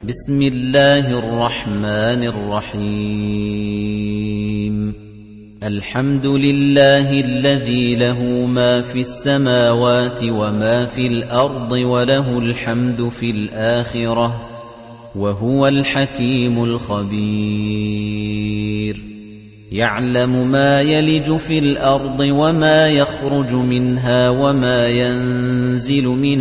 بسم الله الرحمن الرحيم الحمد لله الذي له ما في السماوات وما في الأرض وله الحمد في الآخرة وهو الحكيم الخبير يعلم ما يلج في الأرض وما يخرج منها وما ينزل من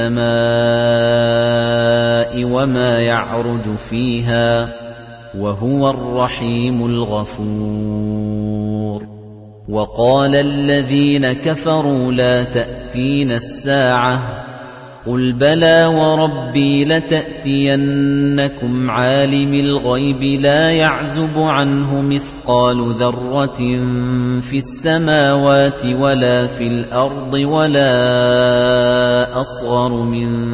السماء وما يعرج فيها وهو الرحيم الغفور وقال الذين كفروا لا تأتين الساعة قل بلى وربي لتأتينكم عالم الغيب لا يعزب عنه مثقال ذرة في السماوات ولا في الأرض ولا أصغر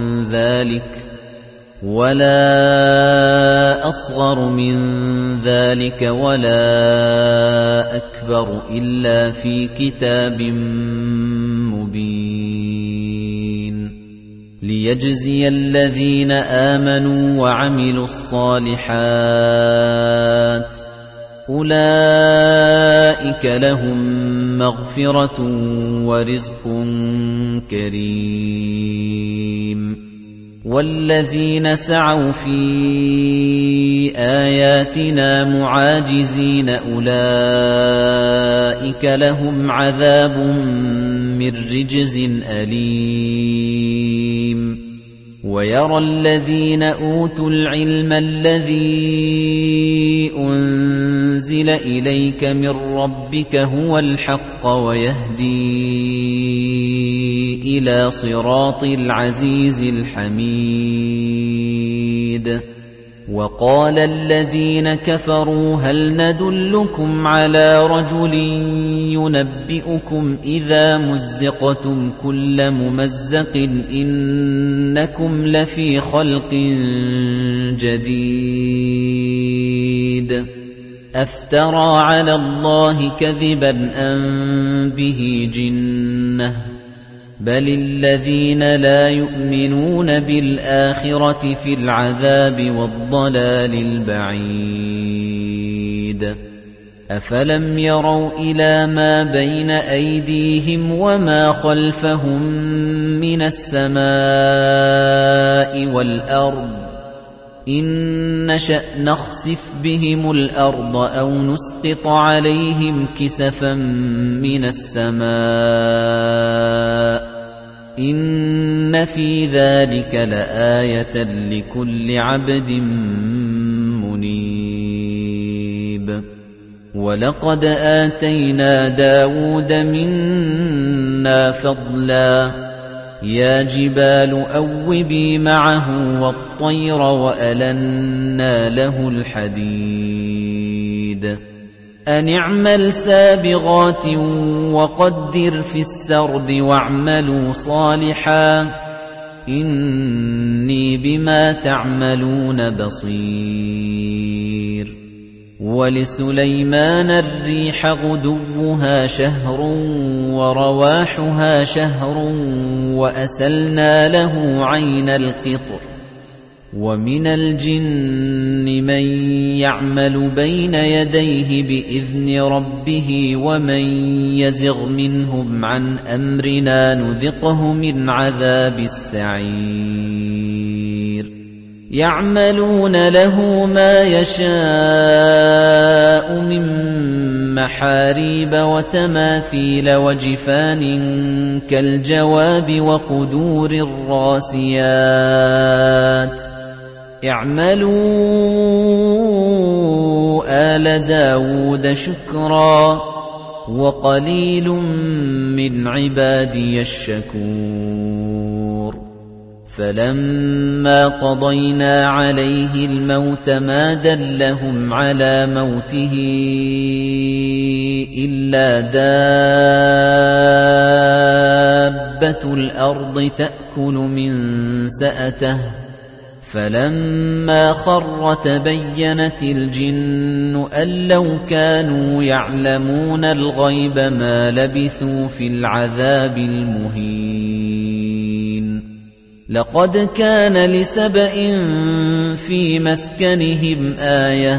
من ذلك ولا أكبر إلا في كتاب مبين ليجزي الذين آمنوا وعملوا الصالحات أولئك لهم مغفرة ورزق كريم والذين سعوا في آياتنا معاجزين أولئك لهم عذاب من رجز أليم ويرى الذين أوتوا العلم الذي أنزل إليك من ربك هو الحق ويهدي إلى صراط العزيز الحميد وقال الذين كفروا هل ندلكم على رجل ينبئكم إذا مزقتم كل ممزق إنكم لفي خلق جديد أفترى على الله كذبا أم به جنة بل الذين لا يؤمنون بالآخرة في العذاب والضلال البعيد أفلم يروا إلى ما بين أيديهم وما خلفهم من السماء والأرض إن نشأ نخسف بهم الأرض أو نسقط عليهم كسفا من السماء إن في ذلك لآية لكل عبد منيب ولقد آتينا داود منا فضلا يا جبال أوبي معه والطير وألنا له الحديد أن اعمل سابغات وقدر في السرد واعملوا صالحا إني بما تعملون بصير ولسليمان الريح غدوها شهر ورواحها شهر وأسلنا له عين القطر ومن الجن من يعمل بين يديه بإذن ربه ومن يزغ منهم عن أمرنا نذقه من عذاب السعير يعملون له ما يشاء من محاريب وتماثيل وجفان كالجواب وقدور الراسيات اعملوا آل داود شكرا وقليل من عبادي الشكور فلما قضينا عليه الموت ما دلهم على موته إلا دابة الأرض تأكل من سأته فلما خر تبينت الجن أن لو كانوا يعلمون الغيب ما لبثوا في العذاب المهين لقد كان لسبإ في مسكنهم آية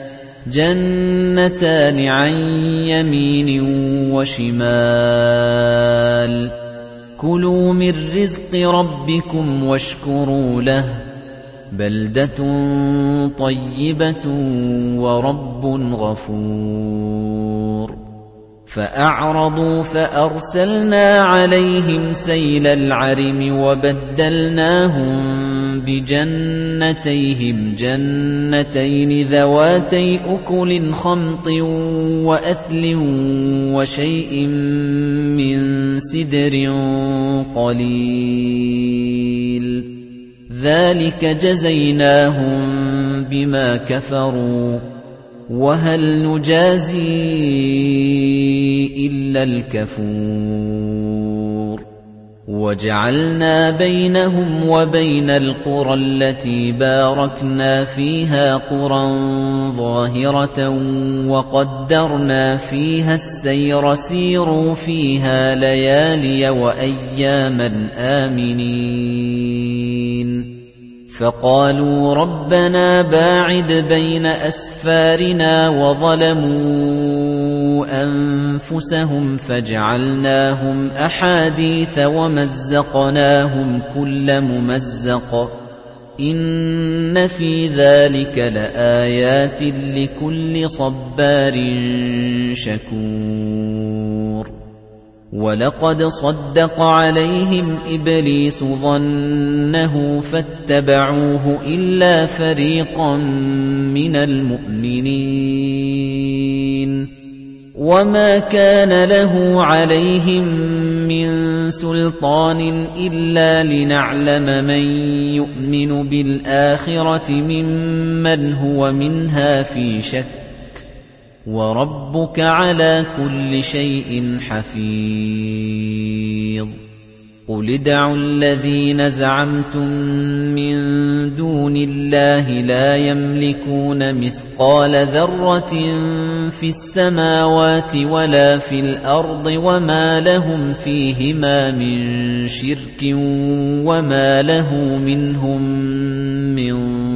جنتان عن يمين وشمال كلوا من رزق ربكم واشكروا له بلدة طيبة ورب غفور فأعرضوا فأرسلنا عليهم سيل العرم وبدلناهم بجنتيهم جنتين ذواتي أكل خمط وأثل وشيء من سدر قليل ذلك جزيناهم بما كفروا وهل نجازي إلا الكفور وجعلنا بينهم وبين القرى التي باركنا فيها قرى ظاهرة وقدرنا فيها السير سيروا فيها ليالي وأياما آمنين فقالوا ربنا باعد بين أسفارنا وظلموا أنفسهم فجعلناهم أحاديث ومزقناهم كل ممزق إن في ذلك لآيات لكل صبار شكور وَلَقَدْ صَدَّقَ عَلَيْهِمْ إِبْلِيسُ ظَنَّهُ فَاتَّبَعُوهُ إِلَّا فَرِيقًا مِنَ الْمُؤْمِنِينَ وَمَا كَانَ لَهُ عَلَيْهِمْ مِنْ سُلْطَانٍ إِلَّا لِنَعْلَمَ مَنْ يُؤْمِنُ بِالْآخِرَةِ مِمَّنْ هُوَ مِنْهَا فِي شَكٍّ وَرَبُّكَ عَلَى كُلِّ شَيْءٍ حَفِيظٌ قُلِ ادْعُوا الَّذِينَ زَعَمْتُم مِّن دُونِ اللَّهِ لَا يَمْلِكُونَ مِثْقَالَ ذَرَّةٍ فِي السَّمَاوَاتِ وَلَا فِي الْأَرْضِ وَمَا لَهُمْ فِيهِمَا مِن شِرْكٍ وَمَا لَهُ مِنْهُم مِّن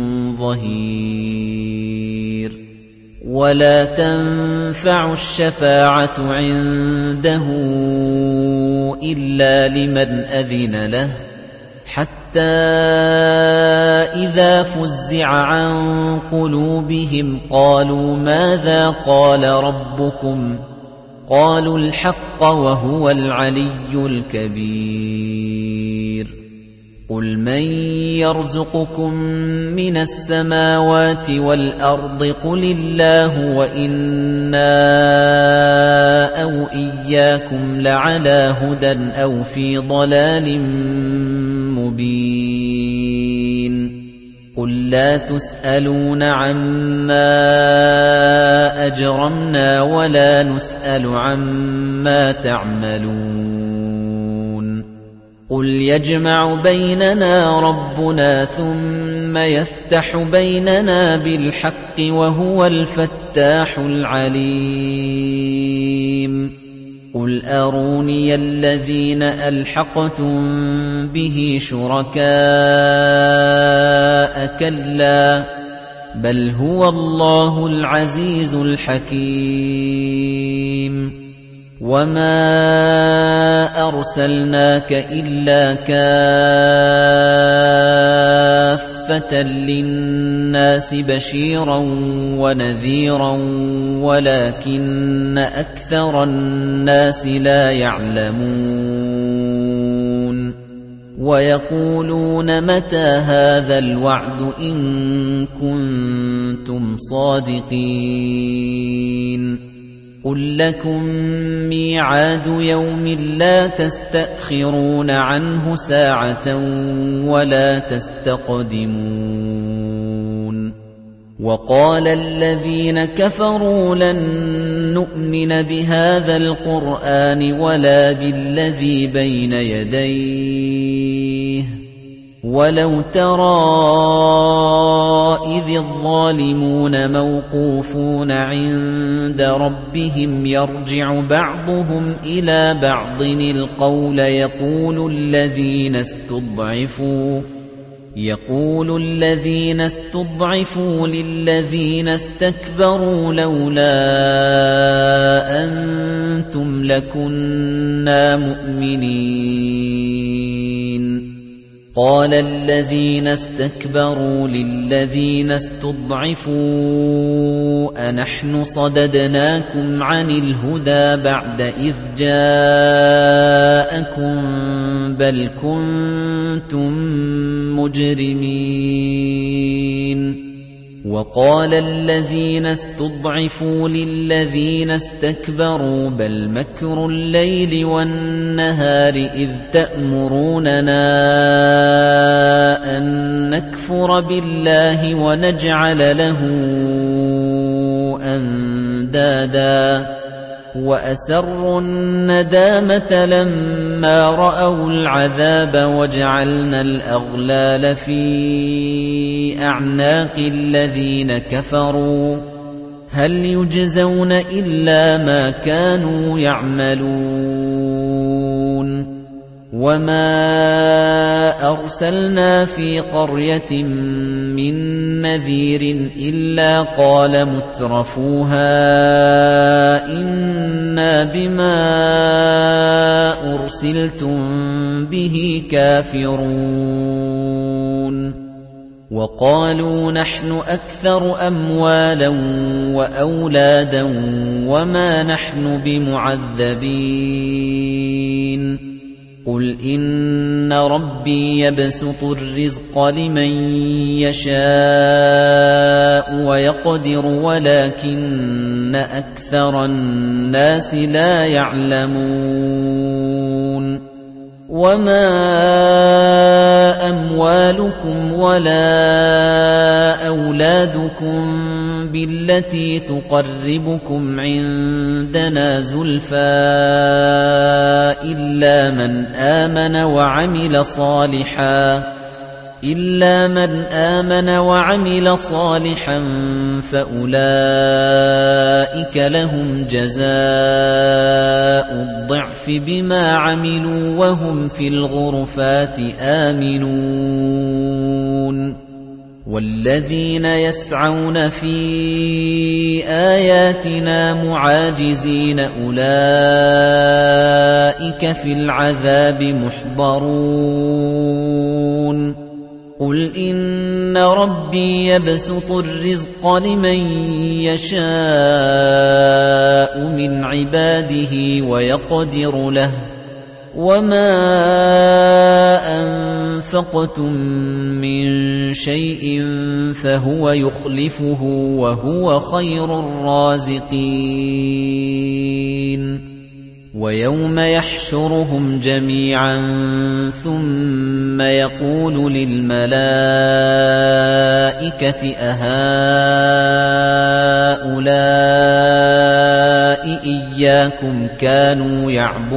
ظَهِيرٍ وَلَا تَنفَعُ الشَّفَاعَةُ عِندَهُ إِلَّا لِمَنْ أَذِنَ لَهُ حَتَّى إِذَا فُزِّعَ عَن قُلُوبِهِمْ قَالُوا مَاذَا قَالَ رَبُّكُمْ قَالُوا الْحَقَّ وَهُوَ الْعَلِيُّ الْكَبِيرُ قُلْ مَن يَرْزُقُكُم مِّنَ السَّمَاوَاتِ وَالْأَرْضِ قُلِ اللَّهُ وَإِنَّا أَوْ إِيَّاكُمْ لَعَلَىٰ هُدًى أَوْ فِي ضَلَالٍ مُّبِينٍ قُل لَّا تُسْأَلُونَ عَمَّا أَجْرَمْنَا وَلَا نُسْأَلُ عَمَّا تَعْمَلُونَ قُلْ يَجْمَعُ بَيْنَنَا رَبُّنَا ثُمَّ يَفْتَحُ بَيْنَنَا بِالْحَقِّ وَهُوَ الْفَتَّاحُ الْعَلِيمُ قُلْ أَرُونِيَ الَّذِينَ أَلْحَقْتُم بِهِ شُرَكَاءَ كَلَّا بَلْ هُوَ اللَّهُ الْعَزِيزُ الْحَكِيمُ وَمَا أَرْسَلْنَاكَ إِلَّا كَافَّةً لِلنَّاسِ بَشِيرًا وَنَذِيرًا وَلَكِنَّ أَكْثَرَ النَّاسِ لَا يَعْلَمُونَ وَيَقُولُونَ مَتَى هَذَا الْوَعْدُ إِن كُنتُمْ صَادِقِينَ قُل لَّكُم مِّيعَادُ يَوْمٍ لَّا تَسْتَأْخِرُونَ عَنْهُ سَاعَةً وَلَا تَسْتَقْدِمُونَ وَقَالَ الَّذِينَ كَفَرُوا لَن نُّؤْمِنَ بِهَٰذَا الْقُرْآنِ وَلَا بِالَّذِي بَيْنَ يَدَيْهِ وَلَوْ تَرَىٰ إِذِ إِذِ الظَّالِمُونَ موقوفون عند ربهم يرجع بعضهم إلى بعض القول يقول الذين استضعفوا للذين استكبروا لولا أنتم لكنا مؤمنين قال الذين استكبروا للذين استضعفوا أنحن صددناكم عن الهدى بعد إذ جاءكم بل كنتم مجرمين وقال الذين استضعفوا للذين استكبروا بل مكر الليل والنهار إذ تأمروننا أن نكفر بالله ونجعل له أندادا وأسروا الندامة لما رأوا العذاب وجعلنا الأغلال في أعناق الذين كفروا هل يجزون إلا ما كانوا يعملون وما أرسلنا في قرية من نذير إلا قال مترفوها إنا بما أرسلتم به كافرون وقالوا نحن أكثر أموالا وأولادا وما نحن بمعذبين قل إن ربي يبسط الرزق لمن يشاء ويقدر ولكن أكثر الناس لا يعلمون وما أموالكم ولا أولادكم بالتي تقربكم عندنا زلفى إلا من آمن وعمل صالحا فأولئك لهم جزاء الضعف بما عملوا وهم في الغرفات آمنون والذين يسعون في آياتنا معاجزين أولئك في العذاب محضرون قل إن ربي يبسط الرزق لمن يشاء من عباده ويقدر له وما أنفقتم من شيء فهو يخلفه وهو خير الرازقين ويوم يحشرهم جميعا ثم يقول للملائكة أهؤلاء إياكم كانوا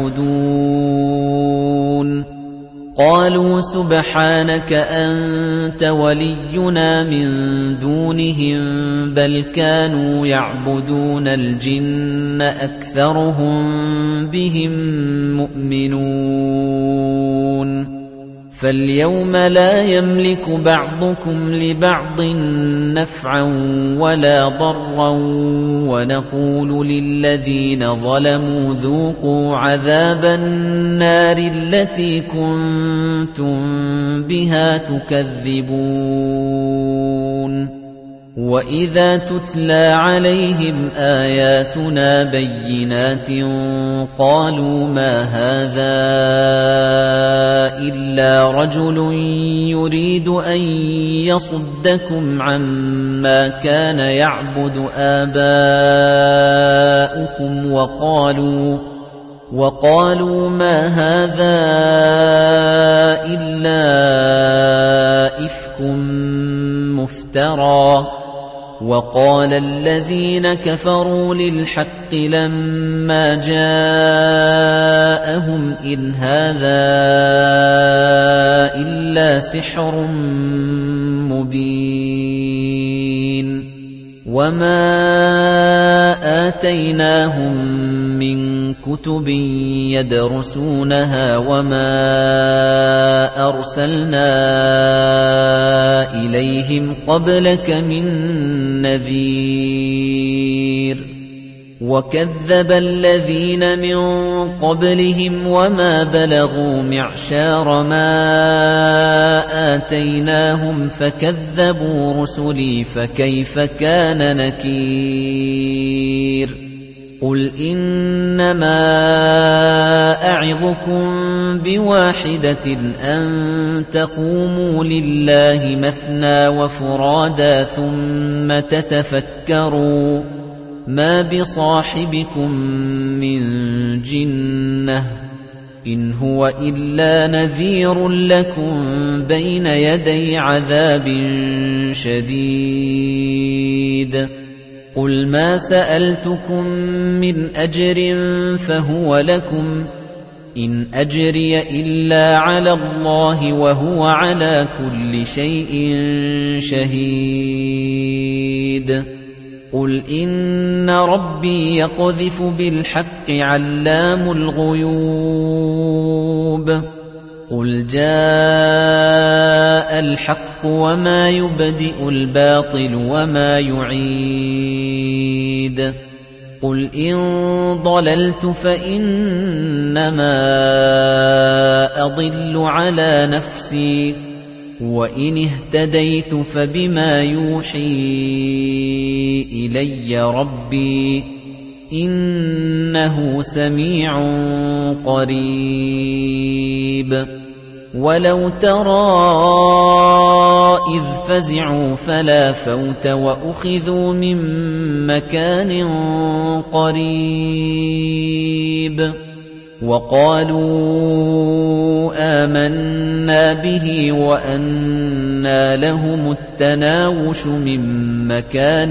يعبدون قالوا سبحانك أنت ولينا من دونهم بل كانوا يعبدون الجن أكثرهم بهم مؤمنون فاليوم لا يملك بعضكم لبعض نفعا ولا ضرا ونقول للذين ظلموا ذوقوا عذاب النار التي كنتم بها تكذبون وَإِذَا تُتْلَى عَلَيْهِمْ آيَاتُنَا بَيِّنَاتٍ قَالُوا مَا هَذَا إِلَّا رَجُلٌ يُرِيدُ أَن يَصُدَّكُمْ عَمَّا كَانَ يَعْبُدُ آبَاؤُكُمْ وَقَالُوا مَا هَذَا إِلَّا إِفْكٌ مُفْتَرًى وَقَالَ الَّذِينَ كَفَرُوا لِلْحَقِّ لَمَّا جَاءَهُمْ إِنْ هَذَا إِلَّا سِحْرٌ مُبِينٌ وَمَا آتَيْنَاهُم مِّن كُتُبٍ يَدْرُسُونَهَا وَمَا أَرْسَلْنَا إِلَيْهِمْ قَبْلَكَ مِن نَّذِيرٍ وَكَذَّبَ الَّذِينَ مِن قَبْلِهِمْ وَمَا بَلَغُوا مِعْشَارَ مَا آتَيْنَاهُمْ فَكَذَّبُوا رُسُلِي فَكَيْفَ كَانَ نَكِيرِ قُلْ إِنَّمَا أَعِظُكُم بِوَاحِدَةٍ أَن تَقُومُوا لِلَّهِ مَثْنَىٰ وَفُرَادَىٰ ثُمَّ تَتَفَكَّرُوا مَا بِصَاحِبِكُم مِّن جِنَّةٍ إِنْ هُوَ إِلَّا نَذِيرٌ لَّكُم بَيْنَ يَدَيْ عَذَابٍ شَدِيدٍ قُلْ مَا سَأَلْتُكُم مِّنْ أَجْرٍ فَهُوَ لَكُمْ إِنْ أَجْرِيَ إِلَّا عَلَى اللَّهِ وَهُوَ عَلَى كُلِّ شَيْءٍ شَهِيدٌ قُلْ إِنَّ رَبِّي يَقْذِفُ بِالْحَقِّ عَلَّامُ الْغُيُوبِ قُلْ جَاءَ الْحَقُّ وَمَا يُبْدِئُ الْبَاطِلُ وَمَا يُعِيدُ قُلْ إِن ضَلَلْتُ فَإِنَّمَا أَضِلُّ عَلَى نَفْسِي وَإِنِ اهْتَدَيْتُ فَبِمَا يُوحِي إِلَيَّ رَبِّي إِنَّهُ سَمِيعٌ قَرِيبٌ وَلَوْ تَرَىٰ إِذْ فَزِعُوا فَلَا فَوْتَ وَأُخِذُوا مِن مَّكَانٍ قَرِيبٍ وَقَالُوا آمَنَّا بِهِ وَأَنَّىٰ لَهُمُ التَّنَاوُشُ مِن مَّكَانٍ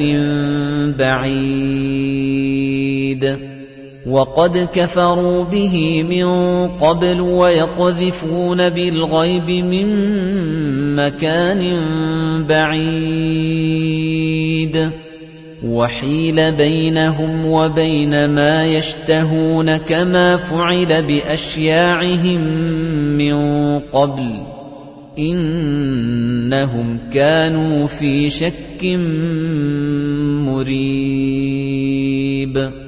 بَعِيدٍ وَقَدْ كَفَرُوا بِهِ مِن قَبْلُ وَيَقْذِفُونَ بِالْغَيْبِ مِن مَّكَانٍ بَعِيدٍ وَحِيلَ بَيْنَهُمْ وَبَيْنَ مَا يَشْتَهُونَ كَمَا فُعِلَ بِأَشْيَاعِهِم مِّن قَبْلُ إِنَّهُمْ كَانُوا فِي شَكٍّ مُّرِيبٍ